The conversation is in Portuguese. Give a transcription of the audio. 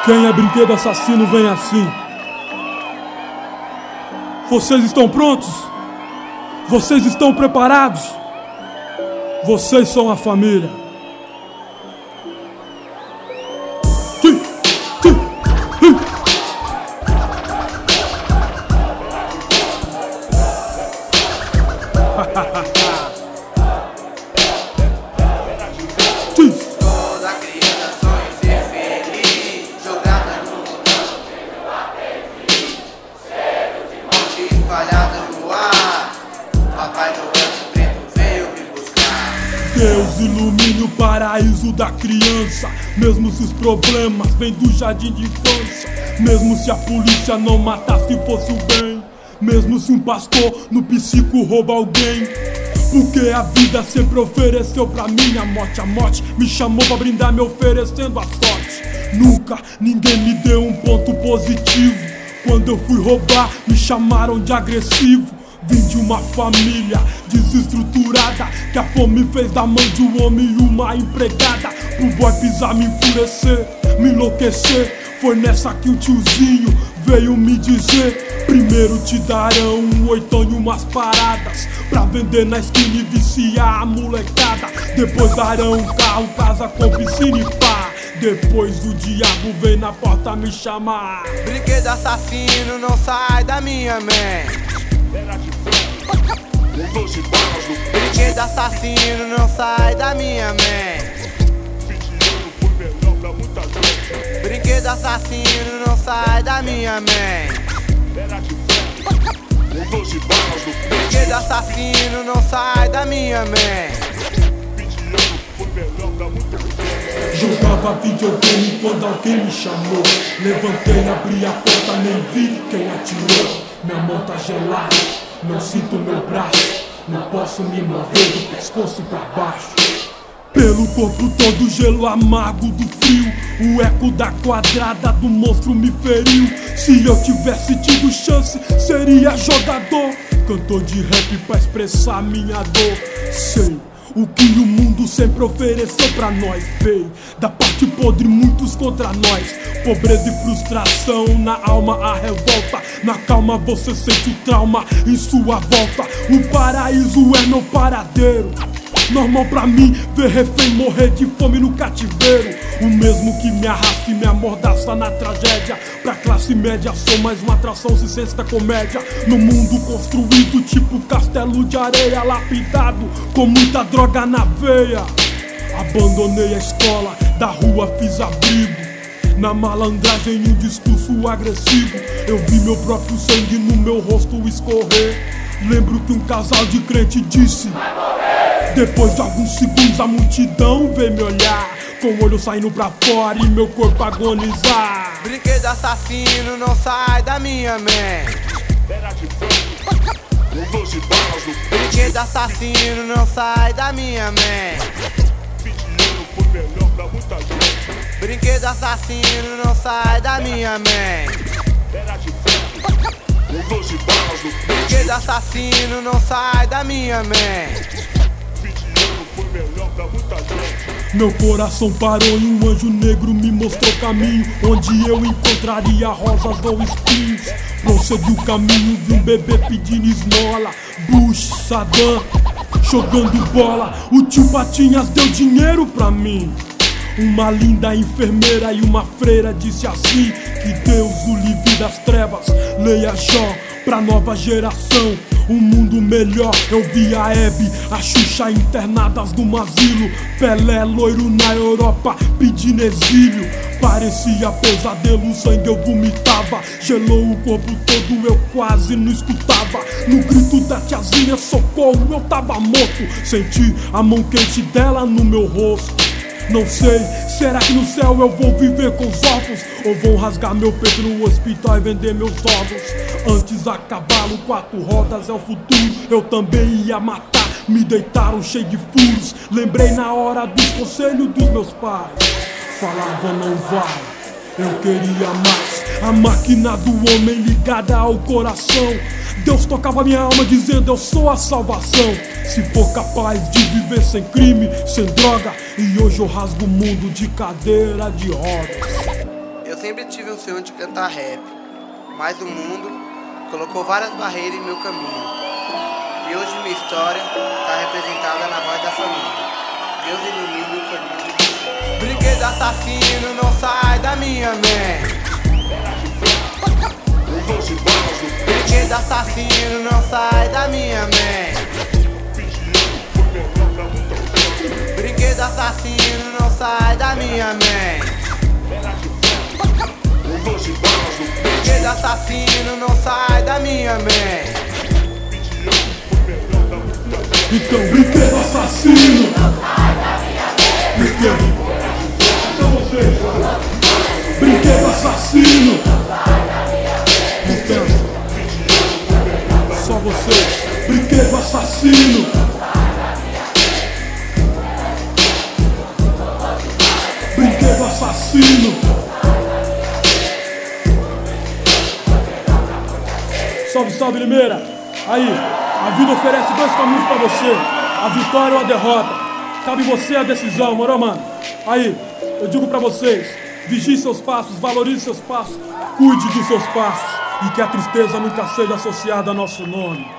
Quem é brinquedo assassino vem assim. Vocês estão prontos? Vocês estão preparados? Vocês são a família. Toda criança sonha em ser feliz, jogada no campo, pelo apetite, cheiro de morte espalhada no ar. Papai Noel de preto veio me buscar. Deus ilumine o paraíso da criança, mesmo se os problemas vêm do jardim de infância, mesmo se a polícia não matasse se fosse o bem, mesmo se um pastor no psico rouba alguém. Porque a vida sempre ofereceu pra mim a morte me chamou pra brindar me oferecendo a sorte. Nunca ninguém me deu um ponto positivo. Quando eu fui roubar me chamaram de agressivo. Vim de uma família desestruturada, que a fome fez da mãe de um homem uma empregada. Pro boy pisar me enfurecer, me enlouquecer. Foi nessa que o tiozinho veio me dizer: primeiro te darão um oitão e umas paradas pra vender na esquina e viciar a molecada. Depois darão um carro, casa com piscina e pá. Depois o diabo vem na porta me chamar. Brinquedo assassino não sai da minha mente. Brinquedo assassino não sai da minha mente. Brinquedo assassino não sai da minha mente. Brinquedo assassino não sai da minha mente. Jogava videogame quando alguém me chamou. Levantei, abri a porta, nem vi quem atirou. Minha mão tá gelada, não sinto meu braço. Não posso me mover do pescoço pra baixo. Pelo corpo todo gelo amargo do frio, o eco da quadrada do monstro me feriu. Se eu tivesse tido chance, seria jogador, cantor de rap pra expressar minha dor. Sei o que o mundo sempre ofereceu pra nós, veio da parte podre muitos contra nós. Pobreza e frustração, na alma a revolta. Na calma você sente o trauma em sua volta. O paraíso é meu paradeiro. Normal pra mim ver refém morrer de fome no cativeiro. O mesmo que me arrasta e me amordaça na tragédia. Pra classe média sou mais uma atração se sente da comédia. No mundo construído tipo castelo de areia, lapidado com muita droga na veia. Abandonei a escola, da rua fiz abrigo. Na malandragem um discurso agressivo. Eu vi meu próprio sangue no meu rosto escorrer. Lembro que um casal de crente disse: depois de alguns segundos a multidão veio me olhar, com o olho saindo pra fora e meu corpo agonizar. Brinquedo assassino não sai da minha mente. Brinquedo assassino não sai da minha mente. Brinquedo assassino não sai da minha mente. Brinquedo assassino não sai da minha mente. Meu coração parou e um anjo negro me mostrou o caminho, onde eu encontraria rosas ou espinhos. Prossegui o caminho, vi um bebê pedindo esmola. Bush, Saddam, jogando bola. O tio Patinhas deu dinheiro pra mim. Uma linda enfermeira e uma freira disse assim: que Deus o livre das trevas, leia Jó pra nova geração. Um mundo melhor, eu vi a Hebe, a Xuxa internadas num asilo, Pelé loiro na Europa pedindo exílio. Parecia pesadelo, o sangue eu vomitava, gelou o corpo todo, eu quase não escutava. No grito da tiazinha, socorro, eu tava morto. Senti a mão quente dela no meu rosto. Não sei, será que no céu eu vou viver com os órfãos? Ou vão rasgar meu peito no hospital e vender meus órgãos? Antes a cavalo, 4 rodas é o futuro. Eu também ia matar, me deitaram cheio de furos. Lembrei na hora dos conselhos dos meus pais. Falavam não vai, eu queria mais. A máquina do homem ligada ao coração. Deus tocava minha alma dizendo eu sou a salvação. Se for capaz de viver sem crime, sem droga, e hoje eu rasgo o mundo de cadeira de rodas. sempre tive um sonho de cantar rap, mas o mundo colocou várias barreiras em meu caminho. E hoje minha história está representada na voz da família. Deus ilumine o caminho de vocês. Brinquedo assassino não sai da minha mente. Brinquedo assassino não sai da minha mente. Brinquedo assassino não sai da minha mente. Brinquedo assassino não sai da minha mente. Então, brinquedo assassino não sai da minha mente. Só vocês. Brinquedo assassino não sai da minha mente. Então, só vocês. Brinquedo assassino não sai da minha mente. Brinquedo assassino. Salve, salve, Limeira! Aí, a vida oferece dois caminhos pra você, a vitória ou a derrota. Cabe você a decisão, moro, mano? Aí, eu digo pra vocês, vigie seus passos, valorize seus passos, cuide dos seus passos e que a tristeza nunca seja associada a nosso nome.